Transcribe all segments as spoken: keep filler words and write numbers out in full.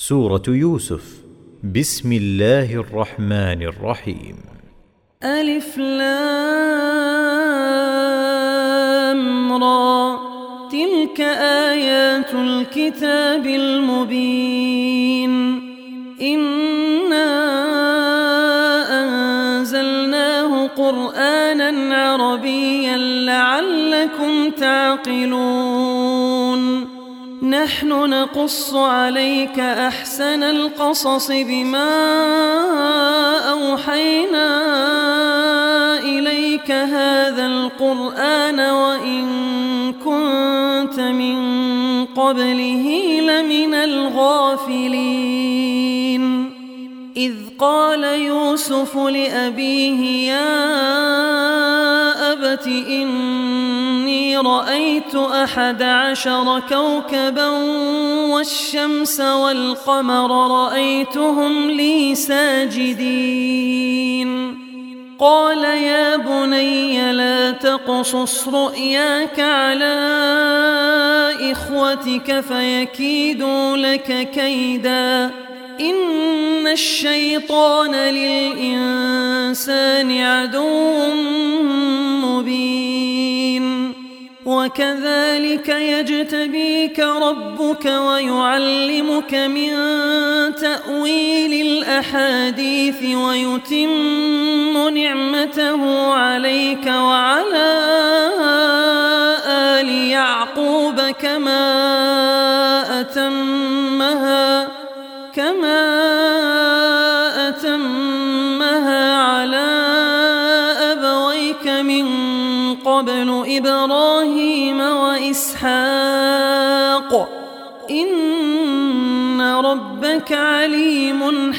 سورة يوسف. بسم الله الرحمن الرحيم. ألف لام را، تلك آيات الكتاب المبين. إنا أنزلناه قرآنا عربيا لعلكم تعقلون. نحن نقص عليك أحسن القصص بما أوحينا إليك هذا القرآن وإن كنت من قبله لمن الغافلين. إذ قال يوسف لأبيه يا أبت إني رأيت أحد عشر كوكبا والشمس والقمر رأيتهم لي ساجدين. قال يا بني لا تقصص رؤياك على إخوتك فيكيدوا لك كيدا، إن الشيطان للإنسان عدو مبين. وكذلك يجتبيك ربك ويعلمك من تأويل الأحاديث ويتم نعمته عليك وعلى آل يعقوب كما أتمها كما أتمها على أبويك من قبل إبراهيم وإسحاق إن ربك عليم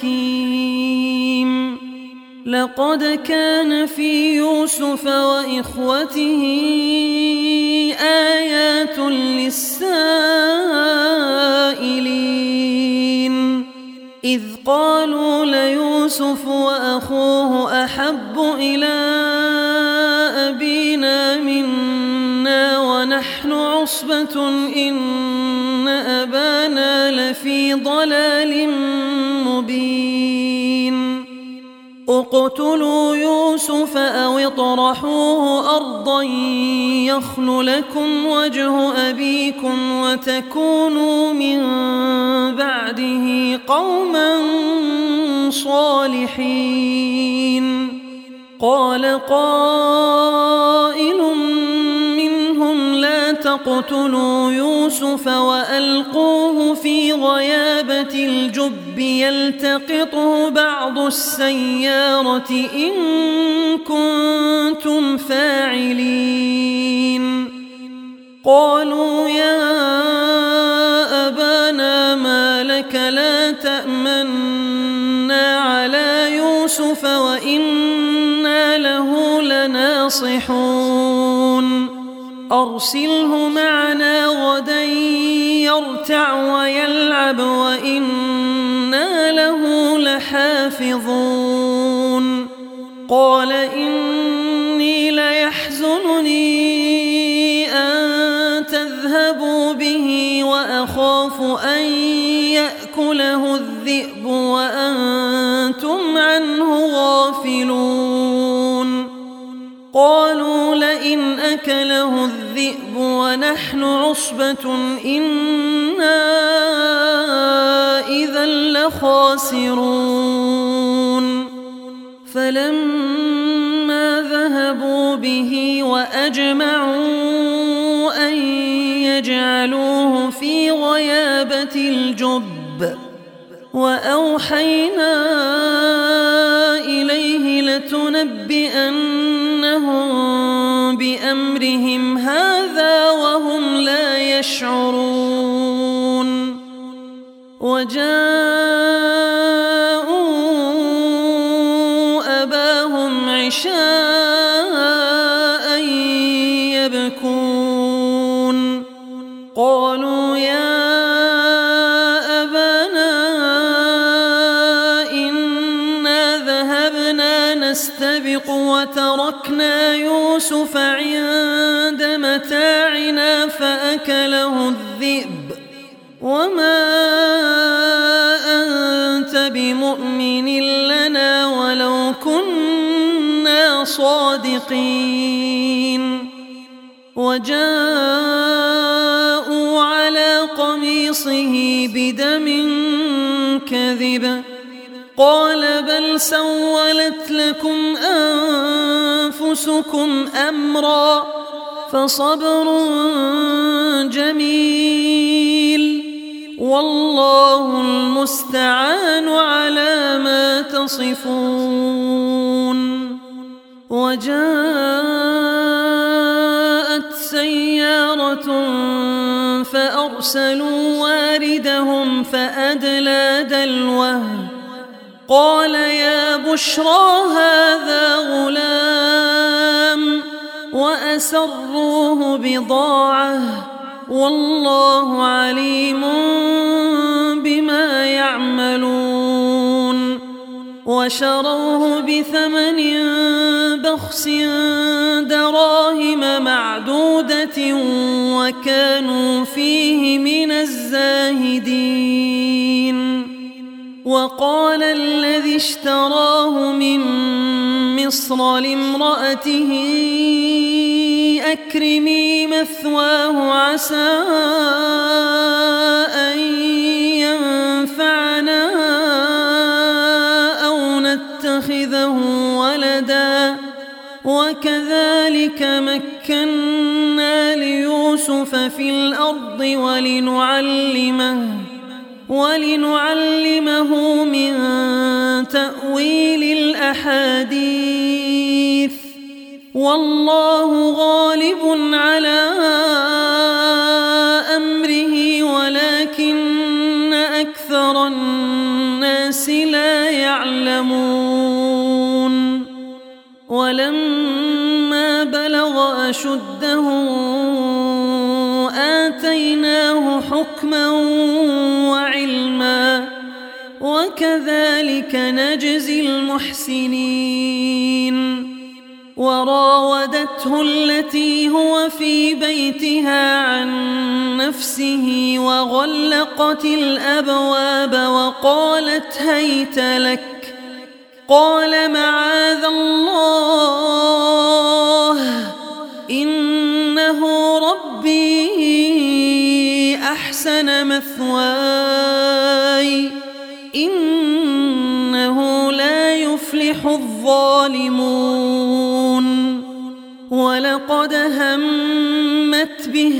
حكيم. لقد كان في يوسف وإخوته آيات للسائلين، إذ قالوا ليوسف وأخوه أحب إلى أبينا منا ونحن عصبة إن أبانا لفي ضلال مبين. اقتلوا يوسف أو اطرحوه أرضا يخل لكم وجه أبيكم وتكونوا من بعده قوما صالحين. قال قائل منهم لا تقتلوا يوسف وألقوه في غيابة الجب يلتقطه بعض السيارة إن كنتم فاعلين. قالوا يا أبانا ما لك لا تأمنا على يوسف وإنا له لناصحون. أرسله معنا غدا يرتع ويلعب وإنا له لحافظون. قال إني ليحزنني أن تذهبوا به وأخاف أن يأكله الذئب وأنتم عنه غافلون. قالوا لئن أكله الذئب ونحن عصبة إنا إذا لخاسرون. فلما ذهبوا به وأجمعوا أن يجعلوه في غيابة الجب وأوحينا إليه لتنبئنهم بأمرهم هذا وهم لا يشعرون. وجاءوا أباهم عشاء يبكون. قالوا يا نستبق وتركنا يوسف عند متاعنا فأكله الذئب وما صادقين وجاءوا على قميصه بدم كذب قال بل سولت لكم أنفسكم أمرا فصبر جميل والله المستعان على ما تصفون. وجاءت سيارة فأرسلوا واردهم فأدلى دلوه قال يا بشرى هذا غلام وأسروه بضاعة والله عليم بما يعملون وشروه بثمن بخس دراهم معدودة وكانوا فيه من الزاهدين. وقال الذي اشتراه من مصر لامرأته أكرمي مثواه عسى أن ينفعنا أو نتخذه ولدا وكذلك مكنا ليوسف في الأرض ولنعلمه ولنعلمه من تأويل الأحاديث والله غالب على أمره ولكن أكثر الناس لا يعلمون. ولما بلغ أشده آتيناه حكما وعلما وكذلك نجزي المحسنين. وراودته التي هو في بيتها عن نفسه وغلقت الأبواب وقالت هيت لك قال معاذ الله إنه ربي أحسن مثواي إنه لا يفلح الظالمون. ولقد همت به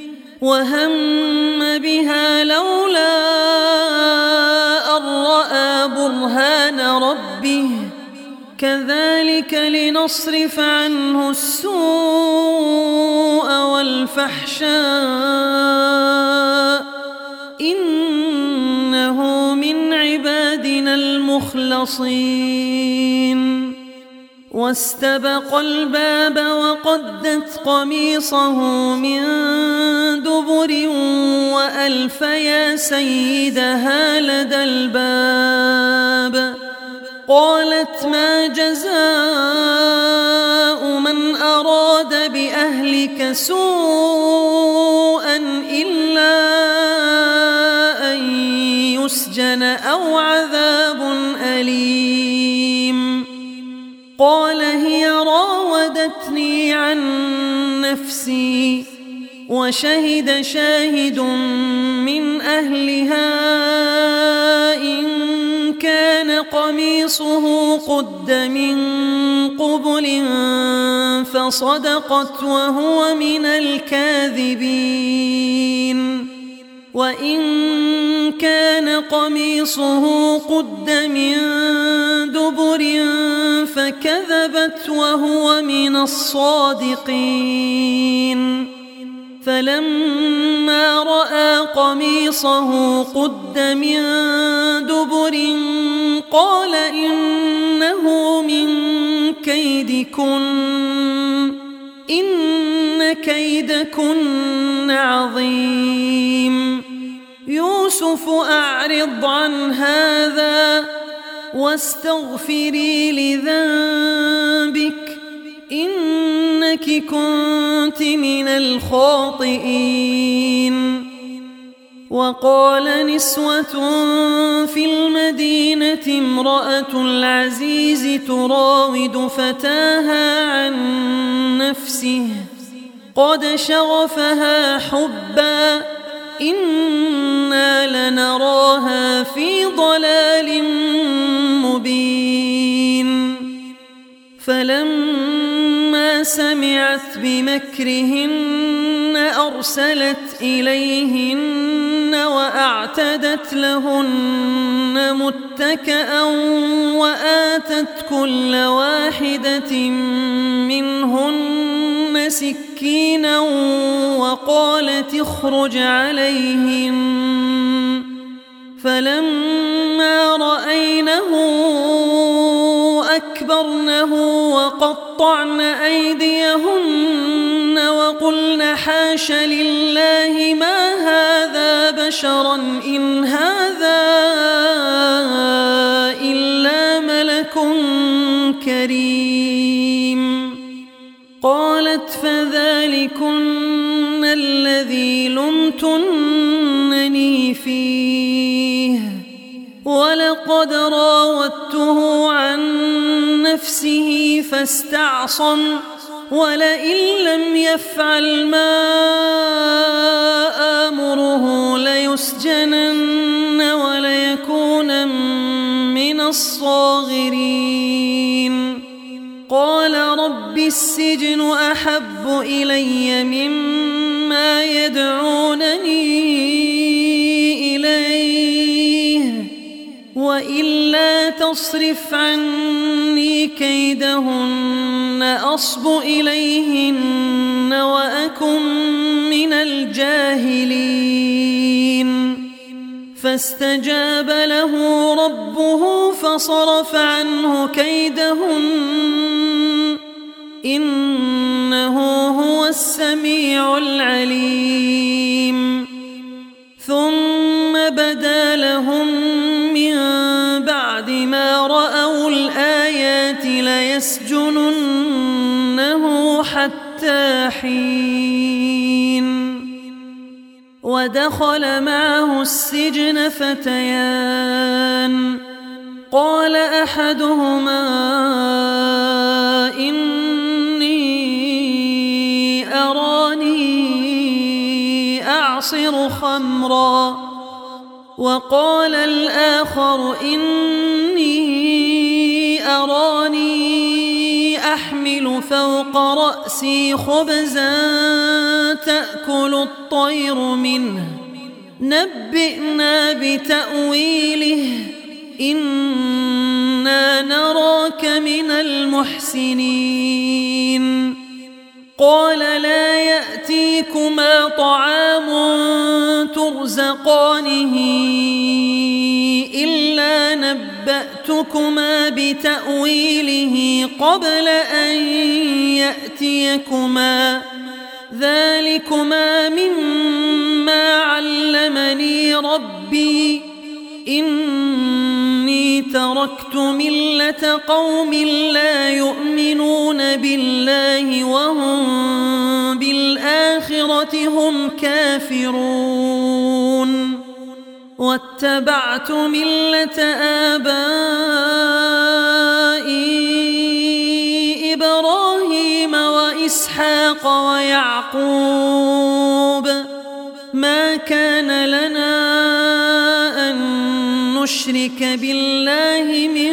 وهم بها لولا أن رأى برهان ربه كذلك لنصرف عنه السوء والفحشاء إنه من عبادنا المخلصين. واستبق الباب وقدت قميصه من دبر وألف يا سيدها لدى الباب قالت ما جزاء من أراد بأهلك سوءا إلا أن يسجن أو عذاب أليم. قال هي راودتني عن نفسي وشهد شاهد من أهلها إن كان قميصه قد من قبل فصدقت وهو من الكاذبين وإن كان قميصه قد من دبر فكذبت وهو من الصادقين. فلما رأى قميصه قد من دبر قال إنه من كيدكن إن كيدكن عظيم. يوسف أعرض عن هذا واستغفري لذنبك إنك كنت من الخاطئين. وقال نسوة في المدينة امرأة العزيز تراود فتاها عن نفسه قد شغفها حبا إنا لنراها في ضلال مبين فلما سمعت بمكرهن أرسلت إليهن وأعتدت لهن متكأ وآتت كل واحدة منهن سكينا وقالت اخرج عليهن فلما رأينه أكبرنه وقطعن أيديهن وقلن حاش لله ما هذا بشرا إن هذا إلا ملك كريم قالت فذلكن الذي لمتنني فيه ولقد راودته عن نفسه فاستعصم ولئن لم يفعل ما آمره ليسجنن وليكون من الصاغرين قال رب السجن أحب إلي مما يدعونني إليه وإلا تصرف عني كيدهن أصب إليهن وأكن من الجاهلين فاستجاب له ربه فصرف عنه كيدهن إنه هو السميع العليم ثم بدا لهم من بعد ما رأوا الآيات ليسجننه حتى حين ودخل معه السجن فتيان قال أحدهما إني أراني أعصر خمرا وقال الآخر إني أراني أحمل فوق رأسي خبزا تأكل الطير منه نبئنا بتأويله إنا نراك من المحسنين قال لا يأتيكما طعام ترزقانه إلا نبأتكما بتأويله قبل أن يأتيكما ذلكما مما علمني ربي إني تركت ملة قوم لا يؤمنون بالله وهم بالآخرة هم كافرون واتبعت ملة آبائي إبراهيم وإسحاق ويعقوب ما كان لنا نشرك بالله من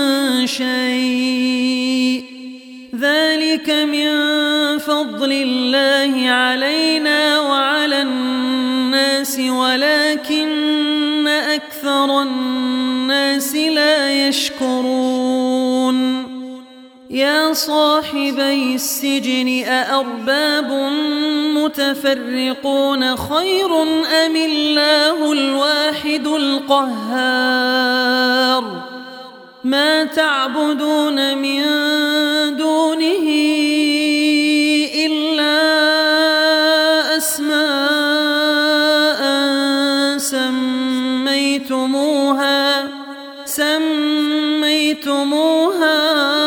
شيء ذلك من فضل الله علينا وعلى الناس ولكن أكثر الناس لا يشكرون يا صاحبي السجن أأرباب متفرقون خير أم الله الواحد القهار ما تعبدون من دونه إلا أسماء سميتموها سميتموها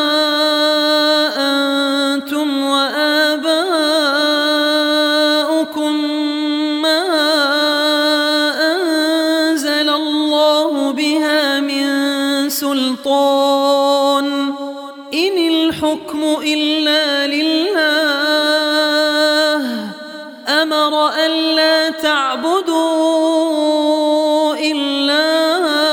أنتم وآباؤكم ما سلطان إن الحكم إلا لله أمر ألا تعبدوا إلا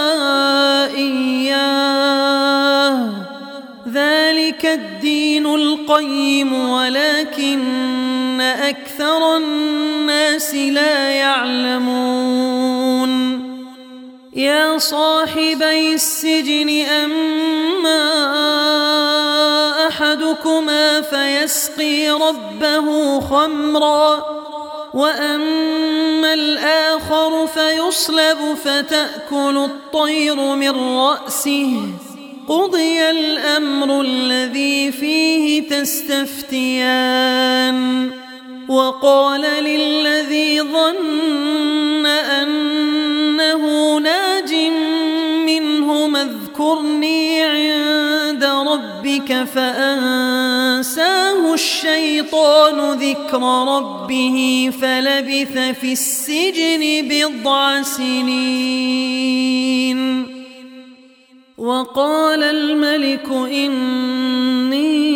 إياه ذلك الدين القيم ولكن أكثر الناس لا يعلمون يا صاحبي السجن أما أحدكما فيسقي ربه خمرا وأما الآخر فيصلب فتأكل الطير من رأسه قضي الأمر الذي فيه تستفتيان وقال للذي ظن أنه ناج منهما اذكرني عند ربك فأنساه الشيطان ذكر ربه فلبث في السجن بضع سنين وقال الملك إني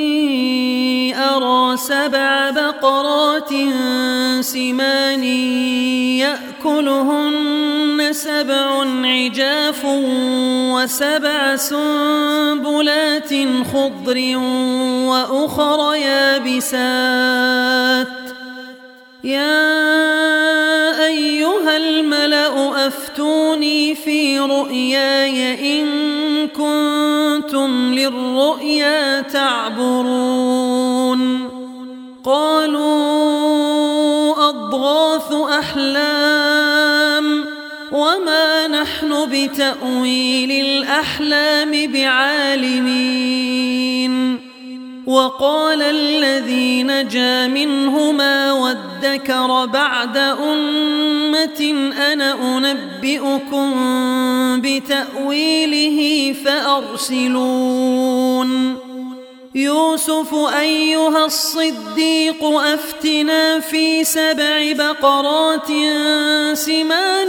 أرى سبع بقرات سمان يأكلهن سبع عجاف وسبع سنبلات خضر وأخر يابسات يا أيها الملأ أفتوني في رؤياي إن كنتم للرؤيا تعبرون قالوا أضغاث أحلام وما نحن بتأويل الأحلام بعالمين وقال الذي نجا منهما وادكر بعد أمة أنا أنبئكم بتأويله فأرسلون يوسف أيها الصديق أفتنا في سبع بقرات سمان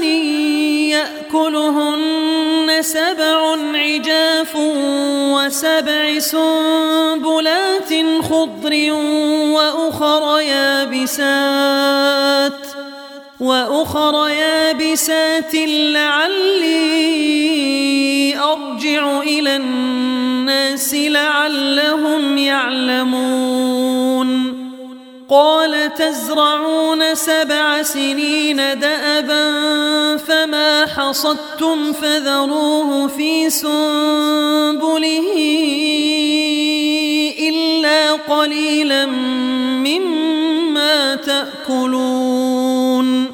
يأكلهن سبع عجاف وسبع سنبلات خضر وأخر يابسات وأخر يابسات لعلي أرجع إلى الناس لعلهم يعلمون قال تزرعون سبع سنين دأبا فما حصدتم فذروه في سنبله إلا قليلا مما تأكلون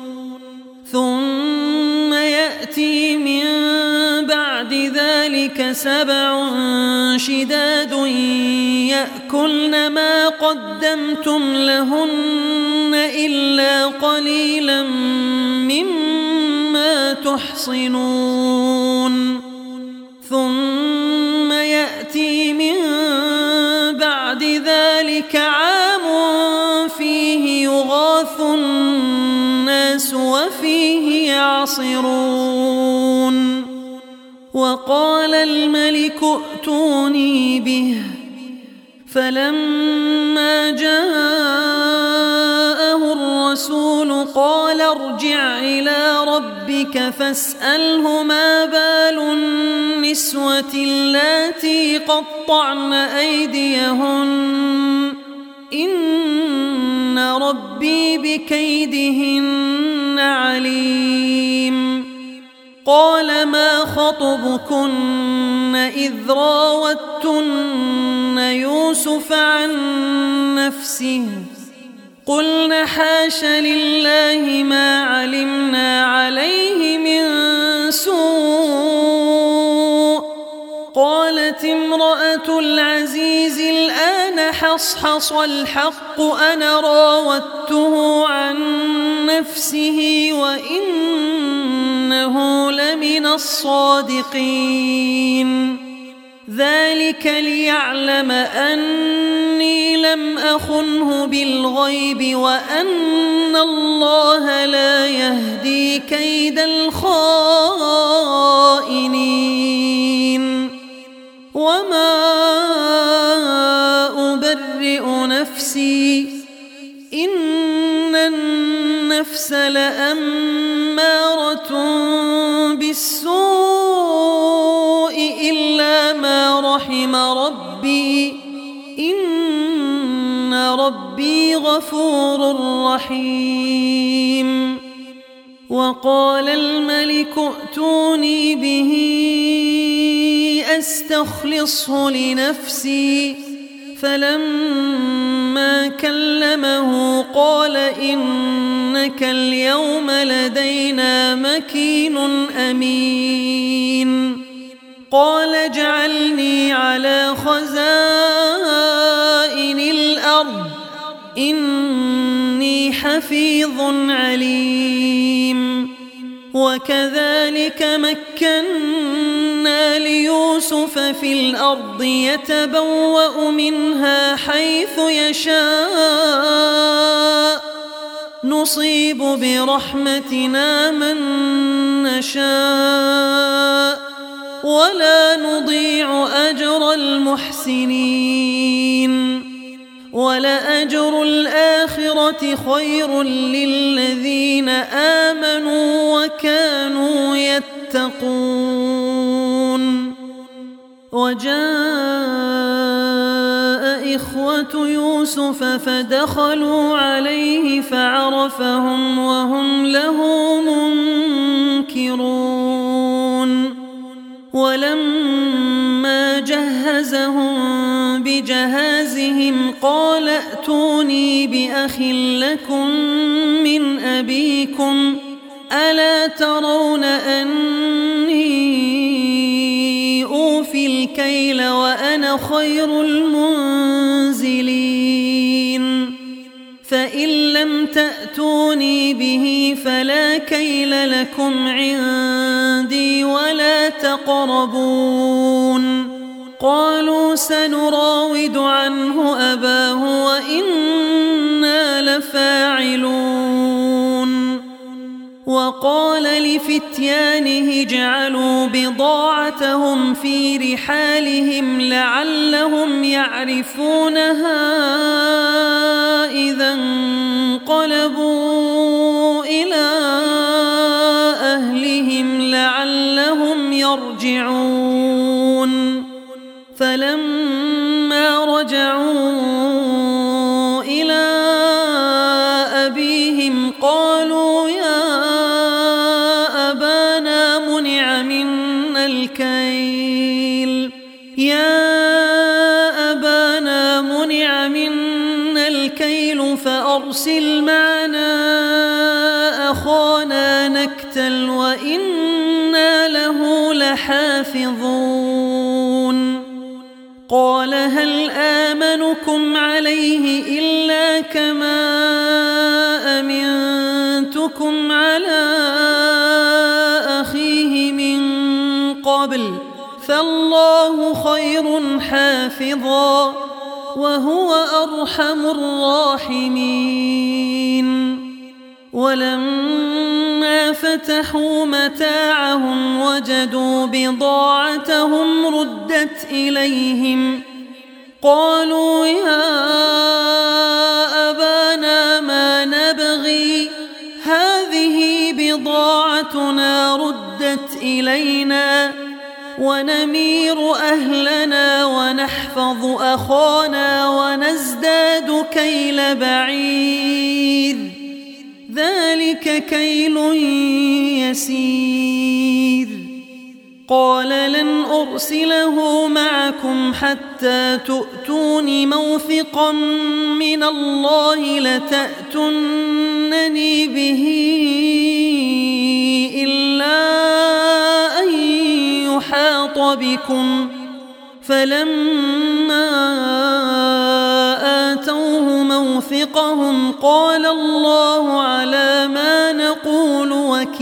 ثم يأتي من بعد ذلك سبع شداد يأكلن ما قدمتم لهن إلا قليلا مما تحصنون ثم يأتي من بعد ذلك عام فيه يغاث الناس وفيه يعصرون وقال الملك ائتوني به فلما جاءه الرسول قال ارجع إلى ربك فاسأله ما بال النسوة اللاتي قطعن أيديهن إن ربي بكيدهن عليم قال ما خطبكن إذ راوتن يوسف عن نفسه قلن حاش لله ما علمنا عليه من سوء قالت امرأة العزيز الآن حصحص الحق أنا راودته عن نفسه وإنه لمن الصادقين ذلك ليعلم أني لم أخنه بالغيب وأن الله لا يهدي كيد الخائنين بالسوء إلا ما رحم ربي إن ربي غفور رحيم وقال الملك ائتوني به أستخلصه لنفسي فلما كلمه قال إنك اليوم لدينا مكين أمين قال اجعلني على خزائن الأرض إني حفيظ عليم وكذلك مكنا ليوسف في الأرض يتبوأ منها حيث يشاء نصيب برحمتنا من نشاء ولا نضيع أجر المحسنين ولأجر الآخرة خير للذين آمنوا وكانوا يتقون وجاء إخوة يوسف فدخلوا عليه فعرفهم وهم له منكرون ولما جهزهم بجهازهم قال ائتوني بأخ لكم من أبيكم ألا ترون أني أوفي الكيل وأنا خير المنزلين فإن لم تأتوني به فلا كيل لكم عندي ولا تقربون قالوا سنراود عنه أباه وإنا لفاعلون وقال لفتيانه اجعلوا بضاعتهم في رحالهم لعلهم يعرفونها إذا انقلبوا إلى أهلهم لعلهم يرجعون فلما رجعوا إلى أبيهم قالوا يا أبانا منع منا الكيل يا أبانا منع منا الكيل فأرسل معنا أخانا نكتل وإنا له لحافظون قال هل آمنكم عليه إلا كما أمنتكم على أخيه من قبل فالله خير حافظا وهو أرحم الراحمين ولما فتحوا متاعهم وجدوا بضاعتهم ردت إليهم قالوا يا أبانا ما نبغي هذه بضاعتنا ردت إلينا ونمير أهلنا ونحفظ أخانا ونزداد كيل بعير ذلك كيل يسير قال لن أرسله معكم حتى تؤتون موثقا من الله لتأتونني به إلا أن يحاط بكم فلما آتوه موثقهم قال الله على ما نقول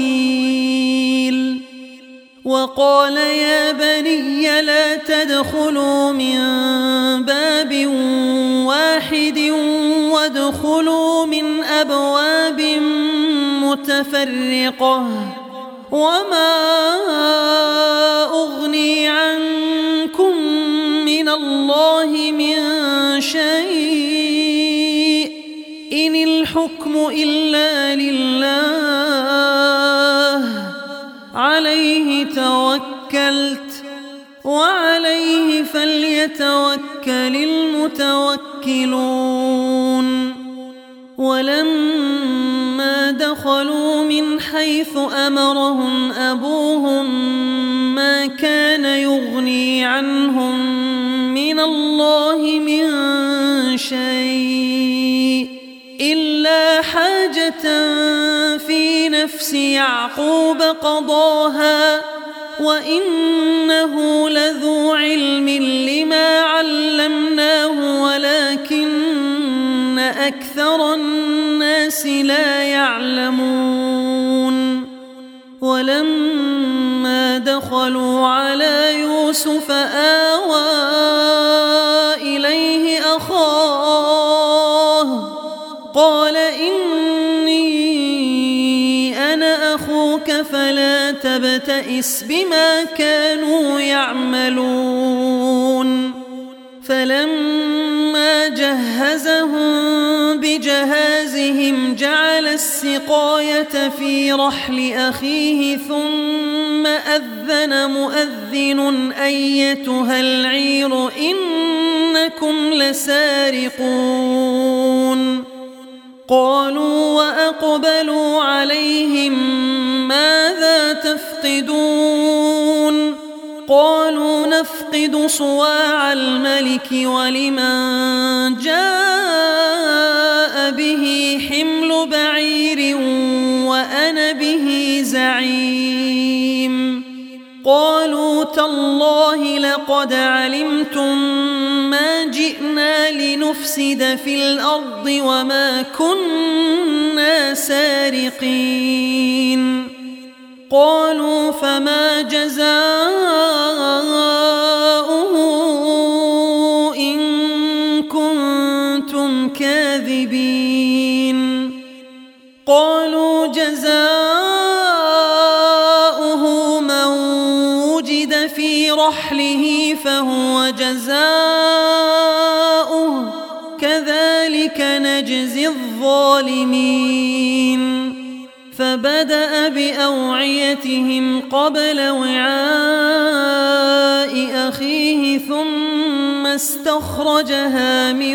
وكيل وقال يا بني لا تدخلوا من باب واحد وادخلوا من أبواب متفرقة وما أغني عنكم من الله من شيء إن الحكم إلا لله عليه عليه توكلت وعليه فليتوكل المتوكلون. ولما دخلوا من حيث أمرهم أبوهم ما كان يغني عنهم من الله من شيء إلا حاجة في نفس يعقوب قضاها وإنه لذو علم لما علمناه ولكن أكثر الناس لا يعلمون. ولما دخلوا على يوسف آوى إليه أخاه قال إني أنا أخوك فلا تبتئس بما كانوا يعملون. فلما جهزهم بجهازهم جعل السقاية في رحل أخيه ثم أذن مؤذن أيتها العير إنكم لسارقون. قالوا وأقبلوا عليهم ماذا تفقدون؟ قالوا نفقد صواع الملك ولمن جاء به حمل بعير وأنا به زعيم. قالوا تالله لقد علمتم ما جئنا لنفسد في الأرض وما كنا سارقين. قالوا فما جزاؤه إن كنتم كاذبين؟ قالوا جزاؤه من وجد في رحله فهو جزاؤه كذلك نجزي الظالمين. فبدأ بأوعيتهم قبل وعاء أخيه ثم استخرجها من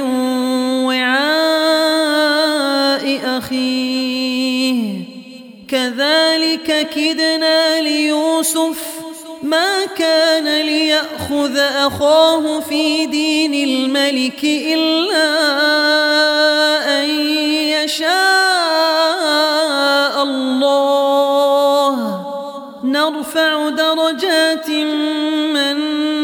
وعاء أخيه كذلك كدنا ليوسف ما كان ليأخذ أخاه في دين الملك إلا أن يشاء الله نرفع درجات من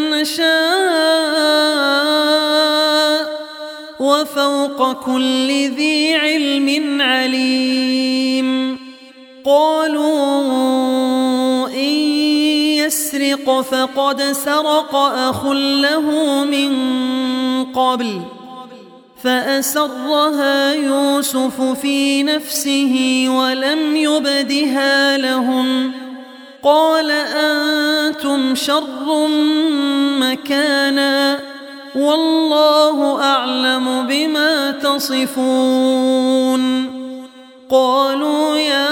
نشاء وفوق كل ذي علم عليم. قالوا إن يسرق فقد سرق أخ له من قبل فأسرها يوسف في نفسه ولم يبدها لهم. قال أنتم شر مكانا والله أعلم بما تصفون. قالوا يا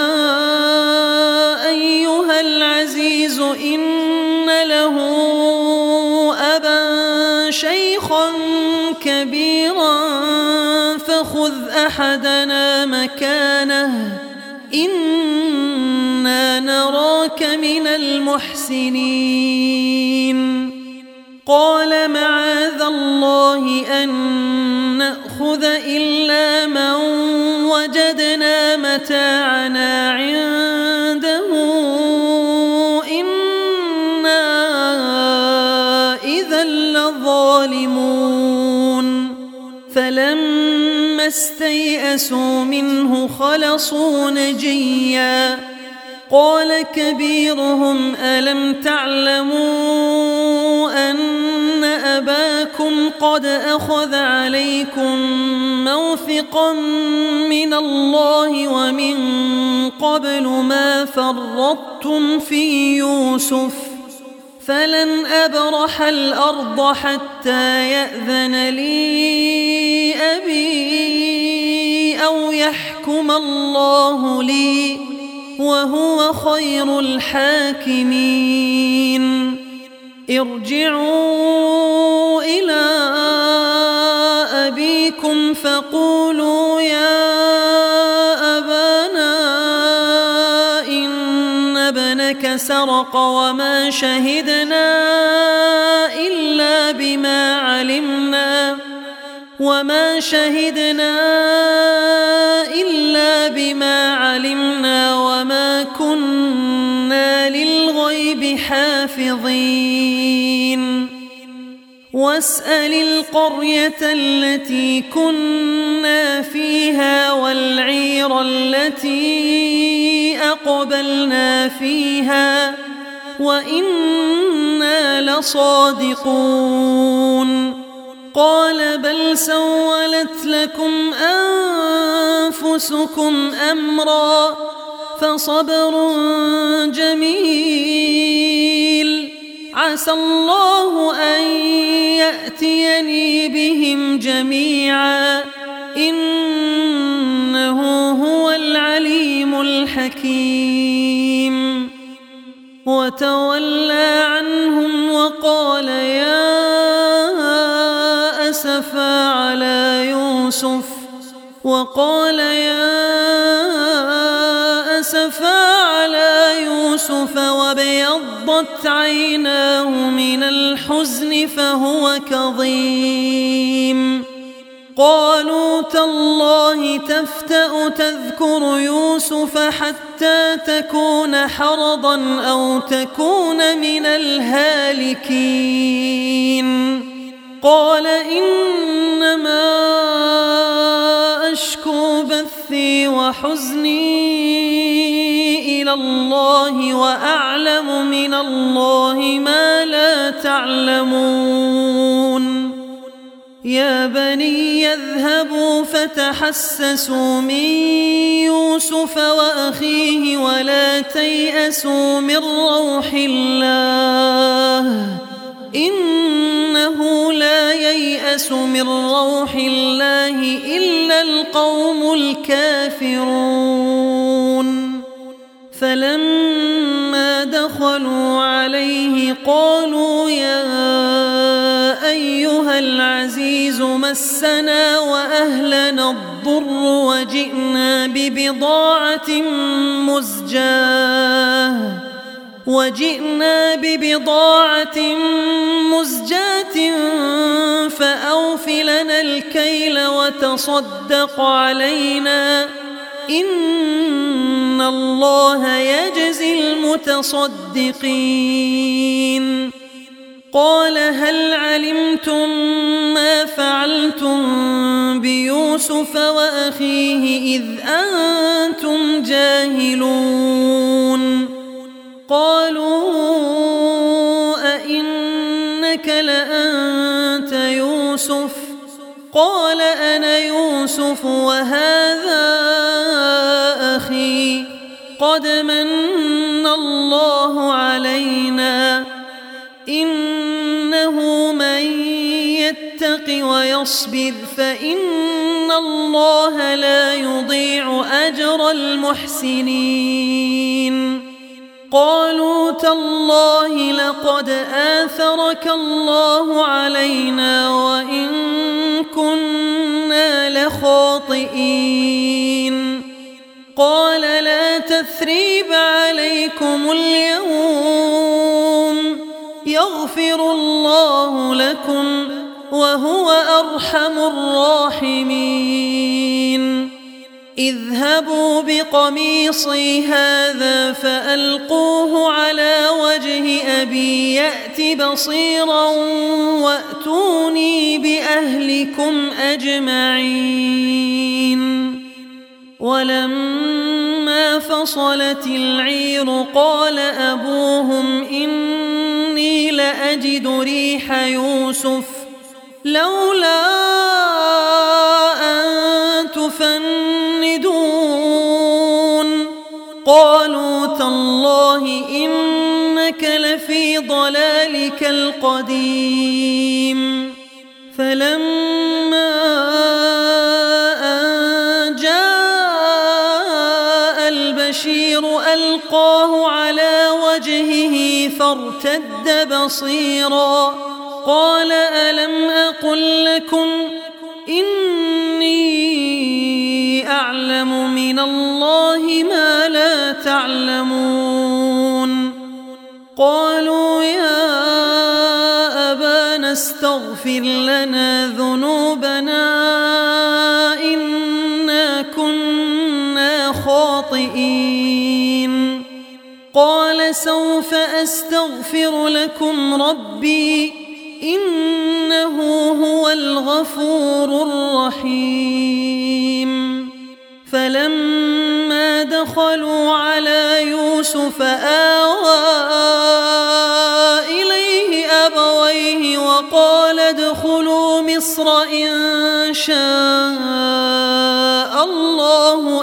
أيها العزيز إن له أبا شيخا كبيرا فخذ أحدنا مكانه إنا نراك من المحسنين. قال معاذ الله أن نأخذ إلا من وجدنا متاعنا عنده إنا إذا لظالمون. فلما استيئسوا منه خلصوا نجيا. قال كبيرهم ألم تعلموا أن أباكم قد أخذ عليكم موثقا من الله ومن قبل ما فرطتم في يوسف فلن أبرح الأرض حتى يأذن لي أبي أو يحكم الله لي وهو خير الحاكمين ارجعوا إلى أبيكم فقولوا يا أبانا إن ابنك سرق وما شهدنا إلا بما علمنا وما شهدنا إلا بما علمنا وما كنا للغيب حافظين واسأل القرية التي كنا فيها والعير التي أقبلنا فيها وإنا لصادقون قال بل سولت لكم أنفسكم أمرا فصبر جميل عسى الله أن يأتيني بهم جميعا إنه هو العليم الحكيم وتولى عنهم وقال يا أسفا على يوسف وقال يا أسفا على يوسف وابيضت عيناه من الحزن فهو كظيم قالوا تالله تفتأ تذكر يوسف حتى تكون حرضا أو تكون من الهالكين قال إنما أشكو بثي وحزني إلى الله وأعلم من الله ما لا تعلمون يا بني يذهبوا فتحسسوا من يوسف وأخيه ولا تيأسوا من روح الله إنه لا ييأس من روح الله إلا القوم الكافرون فلما دخلوا عليه قالوا يا أيها العزيز مسنا وأهلنا الضر وجئنا ببضاعة مزجاة وجئنا ببضاعة مزجاة فأوف لنا الكيل وتصدق علينا إن الله يجزي المتصدقين قال هل علمتم ما فعلتم بيوسف وأخيه إذ أنتم جاهلون قالوا أئنك لأنت يوسف قال أنا يوسف وهذا أخي قد من الله علينا إنه من يتق ويصبر فإن الله لا يضيع أجر المحسنين قالوا تالله لقد آثرك الله علينا وإن كنا لخاطئين قال لا تثريب عليكم اليوم يغفر الله لكم وهو أرحم الراحمين اذهبوا بقميصي هذا فألقوه على وجه أبي يأت بصيرا وأتوني بأهلكم أجمعين ولما فصلت العير قال أبوهم إني لأجد ريح يوسف لولا أن تفندون قالوا تالله إنك لفي ضلالك القديم فلما أن جاء البشير فارتد بصيرا قال ألم أقل لكم إني أعلم من الله ما لا تعلمون قالوا يا أبانا استغفر لنا ذنوبنا إنا كنا خاطئين قال سوف أستغفر لكم ربي إنه هو الغفور الرحيم فلما دخلوا على يوسف آوى إليه أبويه وقال ادخلوا مصر إن شاء الله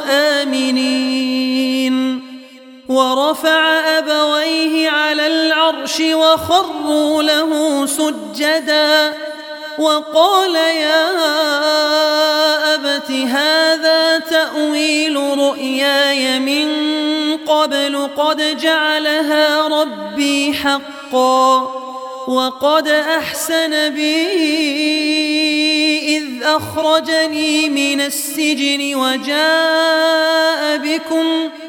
آمنين ورفع أبويه على العرش وخروا له سجدا وقال يا أبت هذا تأويل رؤياي من قبل قد جعلها ربي حقا وقد أحسن بي إذ أخرجني من السجن وجاء بكم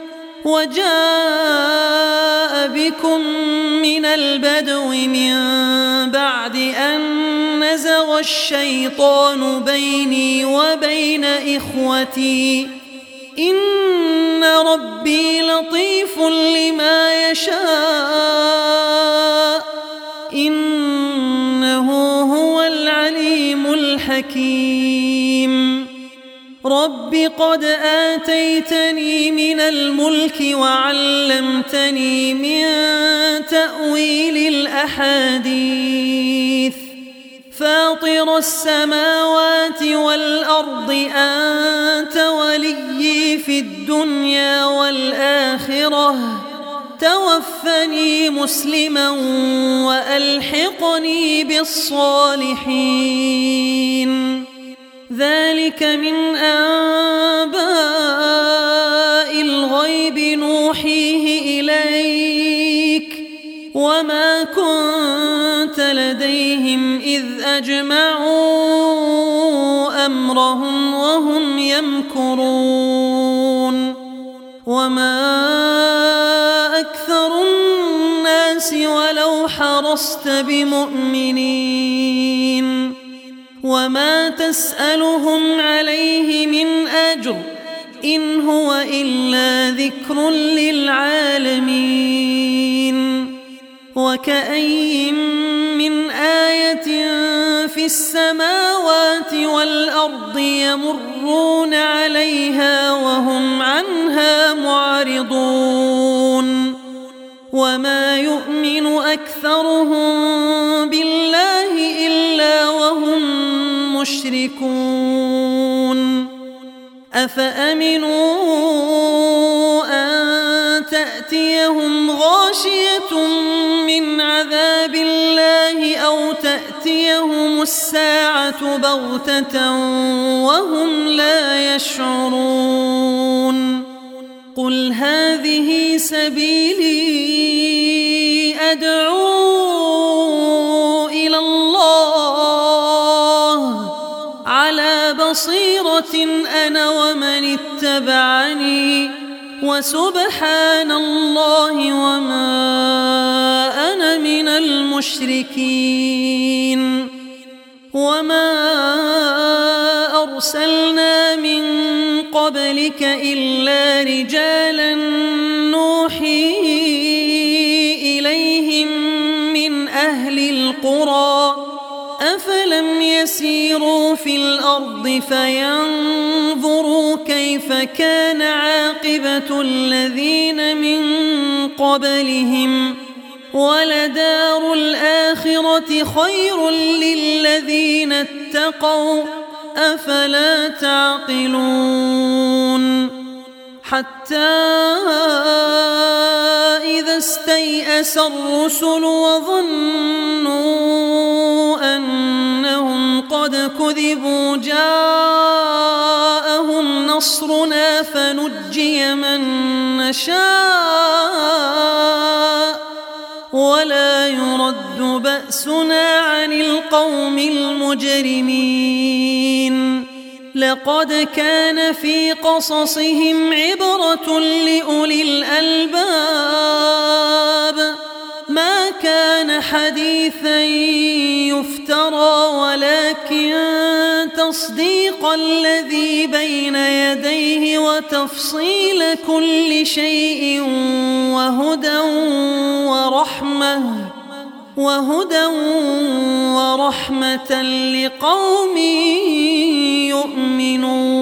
وجاء بكم من البدو من بعد أن نزغ الشيطان بيني وبين إخوتي إن ربي لطيف لما يشاء إنه هو العليم الحكيم رب قد آتيتني من الملك وعلمتني من تأويل الأحاديث فاطر السماوات والأرض أنت وليي في الدنيا والآخرة توفني مسلما وألحقني بالصالحين ذلك من أنباء الغيب نوحيه إليك وما كنت لديهم إذ أجمعوا أمرهم وهم يمكرون وما أكثر الناس ولو حرصت بمؤمنين وما تسألهم عليه من أجر إن هو إلا ذكر للعالمين وكأي من آية في السماوات والأرض يمرون عليها وهم عنها معرضون وما يؤمن أكثرهم بالله إلا وهم مشركون أفأمنوا أن تأتيهم غاشية من عذاب الله أو تأتيهم الساعة بغتة وهم لا يشعرون قل هذه سبيلي أدعو إلى الله على بصيرة أنا ومن اتبعني وسبحان الله وما أنا من المشركين وما أرسلنا من قبلك إلا رجالا نوحي إليهم من أهل القرى أفلم يسيروا في الأرض فينظروا كيف كان عاقبة الذين من قبلهم ولدار الآخرة خير للذين اتقوا أفلا تعقلون حتى إذا استيأس الرسل وظنوا أنهم قد كذبوا جاءهم نصرنا فنجي من نشاء ولا يرد بأسنا عن القوم المجرمين لقد كان في قصصهم عبرة لأولي الألباب ما كان حديثا يفترى ولكن تصديق الذي بين يديه وتفصيل كل شيء وهدى ورحمة وهدى ورحمة لقوم يؤمنون.